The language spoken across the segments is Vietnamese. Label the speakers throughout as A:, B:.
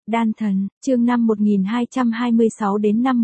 A: Đan thần, chương năm 1226 đến năm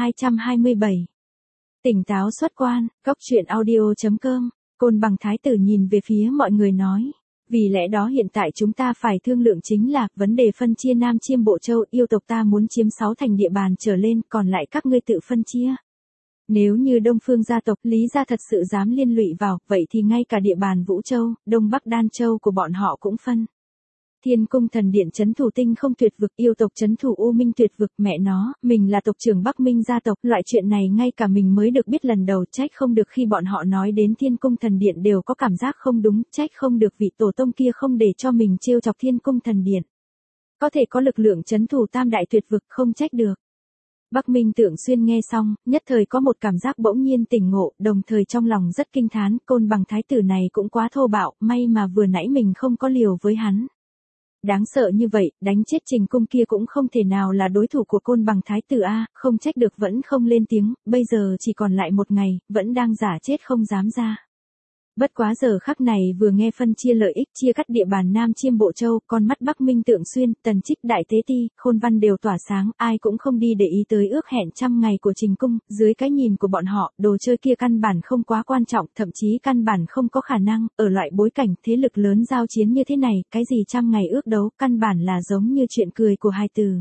A: 1227. Tỉnh táo xuất quan, góc truyện audio.com, Côn Bằng Thái tử nhìn về phía mọi người nói. Vì lẽ đó hiện tại chúng ta phải thương lượng chính là vấn đề phân chia Nam Chiêm Bộ Châu, yêu tộc ta muốn chiếm 6 thành địa bàn trở lên, còn lại các ngươi tự phân chia. Nếu như Đông Phương gia tộc Lý gia thật sự dám liên lụy vào, vậy thì ngay cả địa bàn Vũ Châu, Đông Bắc Đan Châu của bọn họ cũng phân. Thiên cung thần điện trấn thủ Tinh Không tuyệt vực, yêu tộc trấn thủ U Minh tuyệt vực, mẹ nó, mình là tộc trưởng Bắc Minh gia tộc, loại chuyện này ngay cả mình mới được biết lần đầu, trách không được khi bọn họ nói đến Thiên cung thần điện đều có cảm giác không đúng, trách không được vị tổ tông kia không để cho mình trêu chọc Thiên cung thần điện. Có thể có lực lượng trấn thủ Tam đại tuyệt vực, không trách được. Bắc Minh Tượng Xuyên nghe xong, nhất thời có một cảm giác bỗng nhiên tỉnh ngộ, đồng thời trong lòng rất kinh thán, Côn Bằng Thái tử này cũng quá thô bạo, may mà vừa nãy mình không có liều với hắn. Đáng sợ như vậy, đánh chết Trình Cung kia cũng không thể nào là đối thủ của Côn Bằng Thái tử a, không trách được vẫn không lên tiếng, bây giờ chỉ còn lại một ngày, vẫn đang giả chết không dám ra. Bất quá giờ khắc này vừa nghe phân chia lợi ích, chia cắt địa bàn Nam Chiêm Bộ Châu, con mắt Bắc Minh Tượng Xuyên, Tần Trích Đại Tế Ti, Khôn Văn đều tỏa sáng, ai cũng không đi để ý tới ước hẹn 100 ngày của Trình Cung, dưới cái nhìn của bọn họ, đồ chơi kia căn bản không quá quan trọng, thậm chí căn bản không có khả năng, ở loại bối cảnh thế lực lớn giao chiến như thế này, cái gì 100 ngày ước đấu, căn bản là giống như chuyện cười của hai từ.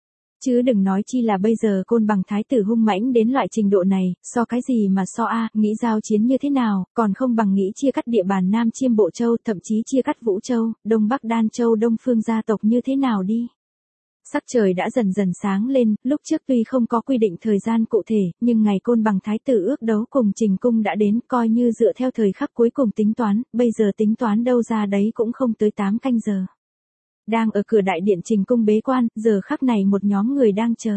A: Chứ đừng nói chi là bây giờ Côn Bằng Thái tử hung mãnh đến loại trình độ này, so cái gì mà so a, nghĩ giao chiến như thế nào, còn không bằng nghĩ chia cắt địa bàn Nam Chiêm Bộ Châu, thậm chí chia cắt Vũ Châu, Đông Bắc Đan Châu, Đông Phương gia tộc như thế nào đi. Sắc trời đã dần dần sáng lên, lúc trước tuy không có quy định thời gian cụ thể, nhưng ngày Côn Bằng Thái tử ước đấu cùng Trình Cung đã đến, coi như dựa theo thời khắc cuối cùng tính toán, bây giờ tính toán đâu ra đấy cũng không tới 8 canh giờ. Đang ở cửa đại điện Trình Cung bế quan, giờ khắc này một nhóm người đang chờ.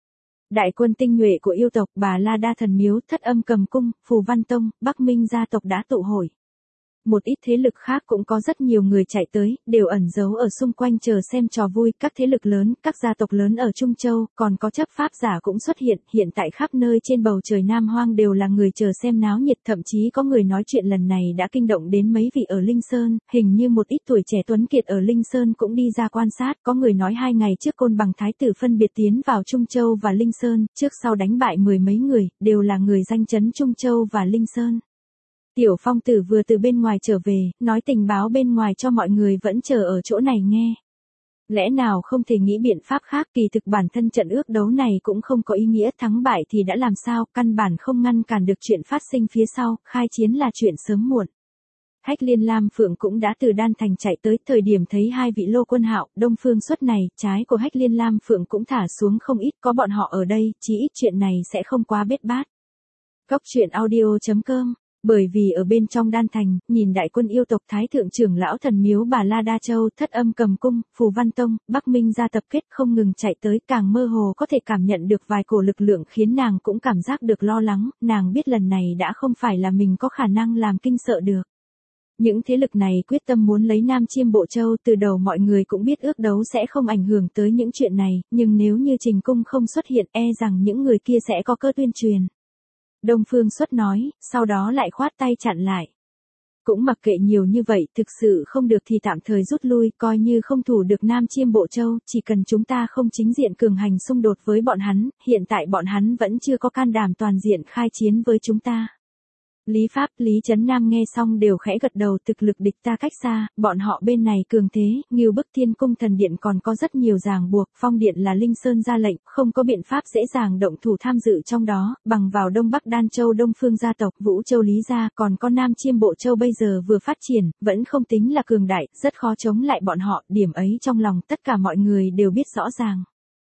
A: Đại quân tinh nhuệ của yêu tộc, Bà La Đa Thần Miếu, Thất Âm Cầm Cung, Phù Văn Tông, Bắc Minh gia tộc đã tụ hội. Một ít thế lực khác cũng có rất nhiều người chạy tới, đều ẩn giấu ở xung quanh chờ xem trò vui, các thế lực lớn, các gia tộc lớn ở Trung Châu, còn có chấp pháp giả cũng xuất hiện tại khắp nơi trên bầu trời Nam Hoang đều là người chờ xem náo nhiệt, thậm chí có người nói chuyện lần này đã kinh động đến mấy vị ở Linh Sơn, hình như một ít tuổi trẻ tuấn kiệt ở Linh Sơn cũng đi ra quan sát, có người nói 2 ngày trước Côn Bằng Thái tử phân biệt tiến vào Trung Châu và Linh Sơn, trước sau đánh bại 10 mấy người, đều là người danh chấn Trung Châu và Linh Sơn. Tiểu Phong Tử vừa từ bên ngoài trở về, nói tình báo bên ngoài cho mọi người vẫn chờ ở chỗ này nghe. Lẽ nào không thể nghĩ biện pháp khác, kỳ thực bản thân trận ước đấu này cũng không có ý nghĩa, thắng bại thì đã làm sao, căn bản không ngăn cản được chuyện phát sinh phía sau, khai chiến là chuyện sớm muộn. Hách Liên Lam Phượng cũng đã từ Đan Thành chạy tới, thời điểm thấy hai vị Lô Quân Hạo, Đông Phương Xuất này, trái của Hách Liên Lam Phượng cũng thả xuống không ít, có bọn họ ở đây, chí ít chuyện này sẽ không quá bết bát. Góc truyện audio.com. Bởi vì ở bên trong Đan Thành, nhìn đại quân yêu tộc Thái thượng trưởng lão Thần Miếu Bà La Đa Châu, Thất Âm Cầm Cung, Phù Văn Tông, Bắc Minh gia tập kết không ngừng chạy tới, càng mơ hồ có thể cảm nhận được vài cổ lực lượng khiến nàng cũng cảm giác được lo lắng, nàng biết lần này đã không phải là mình có khả năng làm kinh sợ được. Những thế lực này quyết tâm muốn lấy Nam Chiêm Bộ Châu, từ đầu mọi người cũng biết ước đấu sẽ không ảnh hưởng tới những chuyện này, nhưng nếu như Trình Cung không xuất hiện, e rằng những người kia sẽ có cơ tuyên truyền. Đông Phương Xuất nói, sau đó lại khoát tay chặn lại. Cũng mặc kệ nhiều như vậy, thực sự không được thì tạm thời rút lui, coi như không thủ được Nam Chiêm Bộ Châu, chỉ cần chúng ta không chính diện cường hành xung đột với bọn hắn, hiện tại bọn hắn vẫn chưa có can đảm toàn diện khai chiến với chúng ta. Lý Pháp, Lý Trấn Nam nghe xong đều khẽ gật đầu, thực lực địch ta cách xa, bọn họ bên này cường thế, Ngưu Bức Thiên Cung thần điện còn có rất nhiều ràng buộc, Phong điện là Linh Sơn ra lệnh, không có biện pháp dễ dàng động thủ tham dự trong đó, bằng vào Đông Bắc Đan Châu Đông Phương gia tộc, Vũ Châu Lý gia, còn có Nam Chiêm Bộ Châu bây giờ vừa phát triển, vẫn không tính là cường đại, rất khó chống lại bọn họ, điểm ấy trong lòng tất cả mọi người đều biết rõ ràng.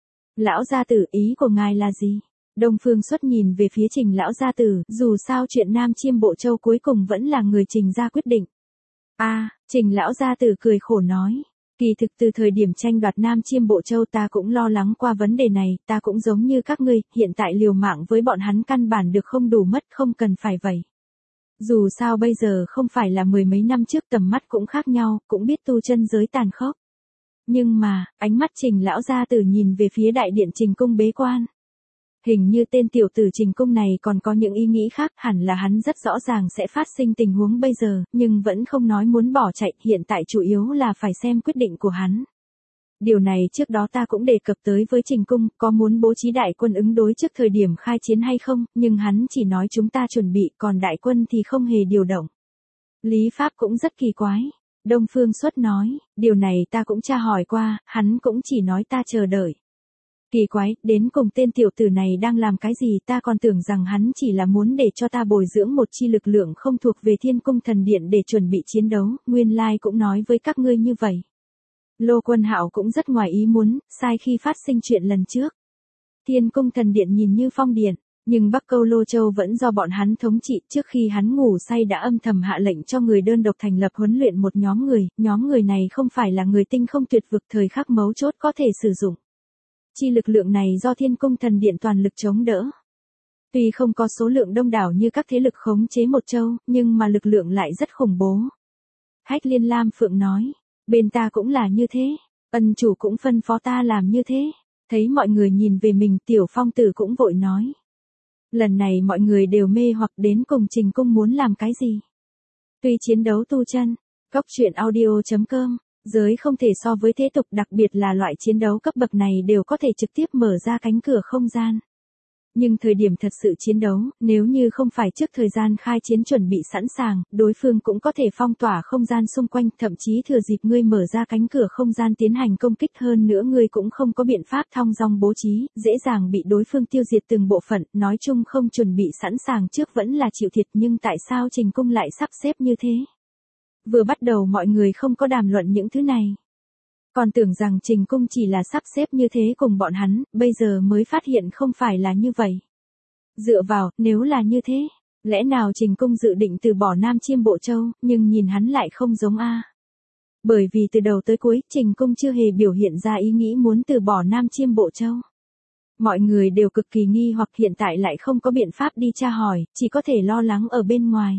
A: Lão gia tử, ý của ngài là gì? Đông Phương Xuất nhìn về phía Trình lão gia tử, dù sao chuyện Nam Chiêm Bộ Châu cuối cùng vẫn là người Trình ra quyết định. Trình lão gia tử cười khổ nói, kỳ thực từ thời điểm tranh đoạt Nam Chiêm Bộ Châu ta cũng lo lắng qua vấn đề này, ta cũng giống như các ngươi, hiện tại liều mạng với bọn hắn căn bản được không đủ mất, không cần phải vậy. Dù sao bây giờ không phải là 10 mấy năm trước, tầm mắt cũng khác nhau, cũng biết tu chân giới tàn khốc. Nhưng mà, ánh mắt Trình lão gia tử nhìn về phía đại điện Trình Cung bế quan. Hình như tên tiểu tử Trình Cung này còn có những ý nghĩ khác, hẳn là hắn rất rõ ràng sẽ phát sinh tình huống bây giờ, nhưng vẫn không nói muốn bỏ chạy, hiện tại chủ yếu là phải xem quyết định của hắn. Điều này trước đó ta cũng đề cập tới với Trình Cung, có muốn bố trí đại quân ứng đối trước thời điểm khai chiến hay không, nhưng hắn chỉ nói chúng ta chuẩn bị, còn đại quân thì không hề điều động. Lý Pháp cũng rất kỳ quái. Đông Phương Xuất nói, điều này ta cũng tra hỏi qua, hắn cũng chỉ nói ta chờ đợi. Kỳ quái, đến cùng tên tiểu tử này đang làm cái gì, ta còn tưởng rằng hắn chỉ là muốn để cho ta bồi dưỡng một chi lực lượng không thuộc về Thiên Cung Thần Điện để chuẩn bị chiến đấu, nguyên lai cũng nói với các ngươi như vậy. Lô Quân Hạo cũng rất ngoài ý muốn, sai khi phát sinh chuyện lần trước. Thiên Cung Thần Điện nhìn như phong điện, nhưng Bắc Câu Lô Châu vẫn do bọn hắn thống trị, trước khi hắn ngủ say đã âm thầm hạ lệnh cho người đơn độc thành lập huấn luyện một nhóm người này không phải là người tinh không tuyệt vực thời khắc mấu chốt có thể sử dụng. Chi lực lượng này do Thiên Cung Thần Điện toàn lực chống đỡ. Tuy không có số lượng đông đảo như các thế lực khống chế một châu, nhưng mà lực lượng lại rất khủng bố. Hách Liên Lam Phượng nói, bên ta cũng là như thế, ân chủ cũng phân phó ta làm như thế. Thấy mọi người nhìn về mình, Tiểu Phong Tử cũng vội nói. Lần này mọi người đều mê hoặc đến cùng Trình Cung muốn làm cái gì. Tuy chiến đấu tu chân, Cóc Truyện Audio.com, giới không thể so với thế tục, đặc biệt là loại chiến đấu cấp bậc này đều có thể trực tiếp mở ra cánh cửa không gian. Nhưng thời điểm thật sự chiến đấu, nếu như không phải trước thời gian khai chiến chuẩn bị sẵn sàng, đối phương cũng có thể phong tỏa không gian xung quanh, thậm chí thừa dịp ngươi mở ra cánh cửa không gian tiến hành công kích, hơn nữa ngươi cũng không có biện pháp thong dong bố trí, dễ dàng bị đối phương tiêu diệt từng bộ phận, nói chung không chuẩn bị sẵn sàng trước vẫn là chịu thiệt, nhưng tại sao Trình Cung lại sắp xếp như thế? Vừa bắt đầu mọi người không có đàm luận những thứ này. Còn tưởng rằng Trình Cung chỉ là sắp xếp như thế cùng bọn hắn, bây giờ mới phát hiện không phải là như vậy. Dựa vào, nếu là như thế, lẽ nào Trình Cung dự định từ bỏ Nam Chiêm Bộ Châu, nhưng nhìn hắn lại không giống a. Bởi vì từ đầu tới cuối, Trình Cung chưa hề biểu hiện ra ý nghĩ muốn từ bỏ Nam Chiêm Bộ Châu. Mọi người đều cực kỳ nghi hoặc, hiện tại lại không có biện pháp đi tra hỏi, chỉ có thể lo lắng ở bên ngoài.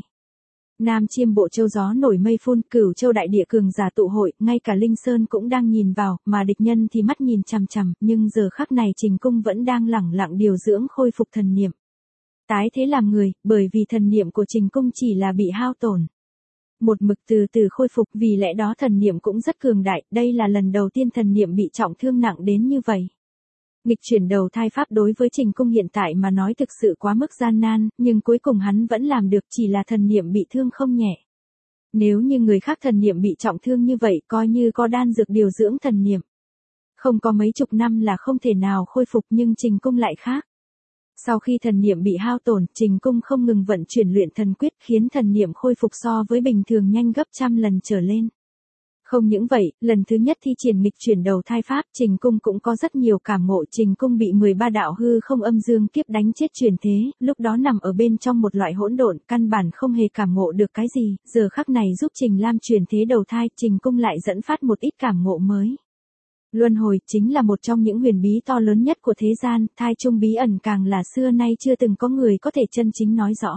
A: Nam Chiêm Bộ Châu gió nổi mây phun, Cửu Châu đại địa cường giả tụ hội, ngay cả Linh Sơn cũng đang nhìn vào, mà địch nhân thì mắt nhìn chằm chằm, nhưng giờ khắc này Trình Cung vẫn đang lẳng lặng điều dưỡng khôi phục thần niệm. Tái thế làm người, bởi vì thần niệm của Trình Cung chỉ là bị hao tổn. Một mực từ từ khôi phục, vì lẽ đó thần niệm cũng rất cường đại, đây là lần đầu tiên thần niệm bị trọng thương nặng đến như vậy. Nghịch chuyển đầu thai pháp đối với Trình Cung hiện tại mà nói thực sự quá mức gian nan, nhưng cuối cùng hắn vẫn làm được, chỉ là thần niệm bị thương không nhẹ. Nếu như người khác thần niệm bị trọng thương như vậy, coi như có đan dược điều dưỡng thần niệm, không có mấy chục năm là không thể nào khôi phục, nhưng Trình Cung lại khác. Sau khi thần niệm bị hao tổn, Trình Cung không ngừng vận chuyển luyện thần quyết, khiến thần niệm khôi phục so với bình thường nhanh gấp trăm lần trở lên. Không những vậy, lần thứ nhất thi triển nghịch chuyển đầu thai pháp, Trình Cung cũng có rất nhiều cảm ngộ. Trình Cung bị 13 đạo hư không âm dương kiếp đánh chết chuyển thế, lúc đó nằm ở bên trong một loại hỗn độn, căn bản không hề cảm ngộ được cái gì, giờ khắc này giúp Trình Lam chuyển thế đầu thai, Trình Cung lại dẫn phát một ít cảm ngộ mới. Luân hồi chính là một trong những huyền bí to lớn nhất của thế gian, thai chung bí ẩn càng là xưa nay chưa từng có người có thể chân chính nói rõ.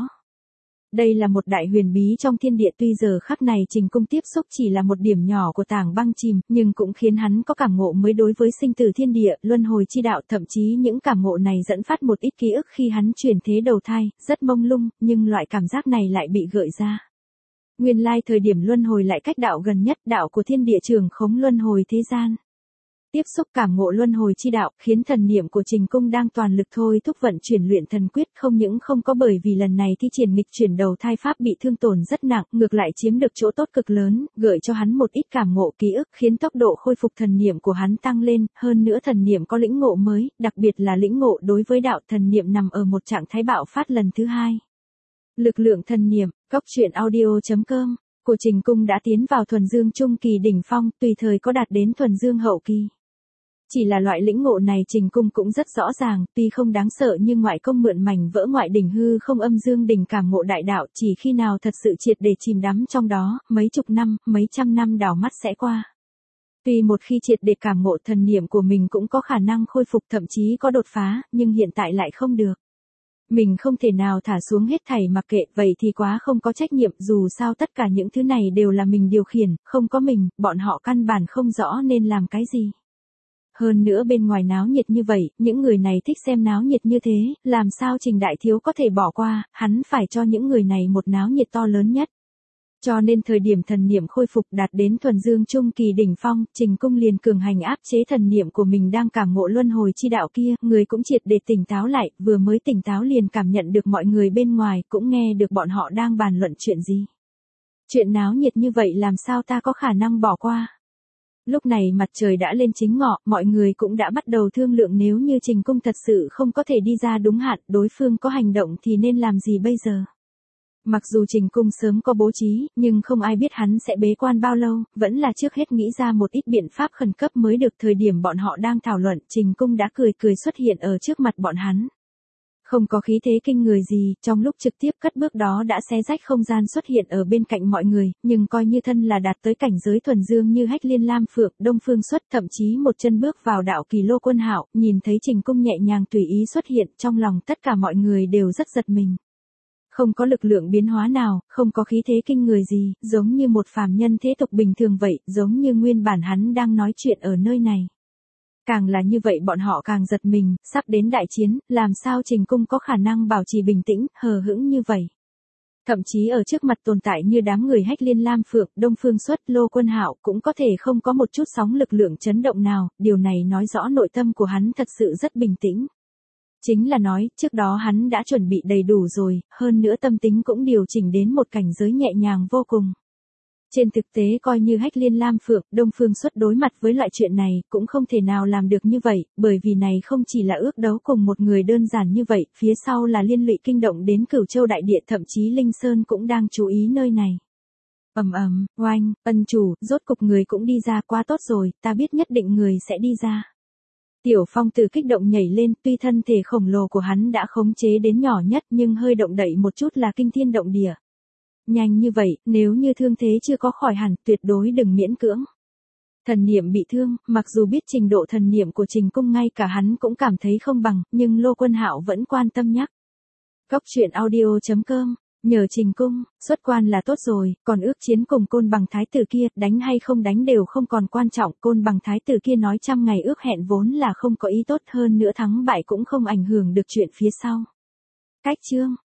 A: Đây là một đại huyền bí trong thiên địa, tuy giờ khắc này Trình Cung tiếp xúc chỉ là một điểm nhỏ của tảng băng chìm, nhưng cũng khiến hắn có cảm ngộ mới đối với sinh tử thiên địa, luân hồi chi đạo, thậm chí những cảm ngộ này dẫn phát một ít ký ức khi hắn chuyển thế đầu thai, rất mông lung, nhưng loại cảm giác này lại bị gợi ra. Nguyên lai thời điểm luân hồi lại cách đạo gần nhất, đạo của thiên địa trường khống luân hồi thế gian. Tiếp xúc cảm ngộ luân hồi chi đạo, khiến thần niệm của Trình Cung đang toàn lực thôi thúc vận chuyển luyện thần quyết, không những không có bởi vì lần này thi triển nghịch chuyển đầu thai pháp bị thương tổn rất nặng, ngược lại chiếm được chỗ tốt cực lớn, gợi cho hắn một ít cảm ngộ ký ức, khiến tốc độ khôi phục thần niệm của hắn tăng lên, hơn nữa thần niệm có lĩnh ngộ mới, đặc biệt là lĩnh ngộ đối với đạo thần niệm nằm ở một trạng thái bạo phát lần thứ hai. Lực lượng thần niệm, Cóc Truyện Audio.com, của Trình Cung đã tiến vào thuần dương trung kỳ đỉnh phong, tùy thời có đạt đến thuần dương hậu kỳ. Chỉ là loại lĩnh ngộ này Trình Cung cũng rất rõ ràng, tuy không đáng sợ nhưng ngoại công mượn mảnh vỡ ngoại đỉnh hư không âm dương đỉnh cảm ngộ đại đạo, chỉ khi nào thật sự triệt để chìm đắm trong đó, mấy chục năm, mấy trăm năm đảo mắt sẽ qua. Tuy một khi triệt để cảm ngộ thần niệm của mình cũng có khả năng khôi phục, thậm chí có đột phá, nhưng hiện tại lại không được. Mình không thể nào thả xuống hết thảy mặc kệ, vậy thì quá không có trách nhiệm, dù sao tất cả những thứ này đều là mình điều khiển, không có mình, bọn họ căn bản không rõ nên làm cái gì. Hơn nữa bên ngoài náo nhiệt như vậy, những người này thích xem náo nhiệt như thế, làm sao Trình Đại Thiếu có thể bỏ qua, hắn phải cho những người này một náo nhiệt to lớn nhất. Cho nên thời điểm thần niệm khôi phục đạt đến thuần dương trung kỳ đỉnh phong, Trình Cung liền cường hành áp chế thần niệm của mình đang cảm ngộ luân hồi chi đạo kia, người cũng triệt để tỉnh táo lại, vừa mới tỉnh táo liền cảm nhận được mọi người bên ngoài, cũng nghe được bọn họ đang bàn luận chuyện gì. Chuyện náo nhiệt như vậy làm sao ta có khả năng bỏ qua. Lúc này mặt trời đã lên chính ngọ, mọi người cũng đã bắt đầu thương lượng nếu như Trình Cung thật sự không có thể đi ra đúng hạn, đối phương có hành động thì nên làm gì bây giờ. Mặc dù Trình Cung sớm có bố trí, nhưng không ai biết hắn sẽ bế quan bao lâu, vẫn là trước hết nghĩ ra một ít biện pháp khẩn cấp mới được. Thời điểm bọn họ đang thảo luận, Trình Cung đã cười cười xuất hiện ở trước mặt bọn hắn. Không có khí thế kinh người gì, trong lúc trực tiếp cất bước đó đã xé rách không gian xuất hiện ở bên cạnh mọi người, nhưng coi như thân là đạt tới cảnh giới thuần dương như Hách Liên Lam Phượng, Đông Phương Xuất, thậm chí một chân bước vào đạo kỳ Lô Quân Hạo, nhìn thấy Trình Cung nhẹ nhàng tùy ý xuất hiện, trong lòng tất cả mọi người đều rất giật mình. Không có lực lượng biến hóa nào, không có khí thế kinh người gì, giống như một phàm nhân thế tục bình thường vậy, giống như nguyên bản hắn đang nói chuyện ở nơi này. Càng là như vậy bọn họ càng giật mình, sắp đến đại chiến, làm sao Trình Cung có khả năng bảo trì bình tĩnh, hờ hững như vậy. Thậm chí ở trước mặt tồn tại như đám người Hách Liên Lam Phượng, Đông Phương Xuất, Lô Quân Hạo cũng có thể không có một chút sóng lực lượng chấn động nào, điều này nói rõ nội tâm của hắn thật sự rất bình tĩnh. Chính là nói, trước đó hắn đã chuẩn bị đầy đủ rồi, hơn nữa tâm tính cũng điều chỉnh đến một cảnh giới nhẹ nhàng vô cùng. Trên thực tế coi như Hách Liên Lam Phượng, Đông Phương Xuất đối mặt với loại chuyện này, cũng không thể nào làm được như vậy, bởi vì này không chỉ là ước đấu cùng một người đơn giản như vậy, phía sau là liên lụy kinh động đến Cửu Châu đại địa, thậm chí Linh Sơn cũng đang chú ý nơi này. Oanh, ân chủ, rốt cục người cũng đi ra, quá tốt rồi, ta biết nhất định người sẽ đi ra. Tiểu Phong từ kích động nhảy lên, tuy thân thể khổng lồ của hắn đã khống chế đến nhỏ nhất nhưng hơi động đậy một chút là kinh thiên động địa. Nhanh như vậy, nếu như thương thế chưa có khỏi hẳn, tuyệt đối đừng miễn cưỡng. Thần niệm bị thương, mặc dù biết trình độ thần niệm của Trình Cung ngay cả hắn cũng cảm thấy không bằng, nhưng Lô Quân Hạo vẫn quan tâm nhắc. Góc truyện audio.com, nhờ Trình Cung, xuất quan là tốt rồi, còn ước chiến cùng Côn Bằng Thái tử kia, đánh hay không đánh đều không còn quan trọng, Côn Bằng Thái tử kia nói 100 ngày ước hẹn vốn là không có ý tốt, hơn nữa thắng bại cũng không ảnh hưởng được chuyện phía sau. Cách chương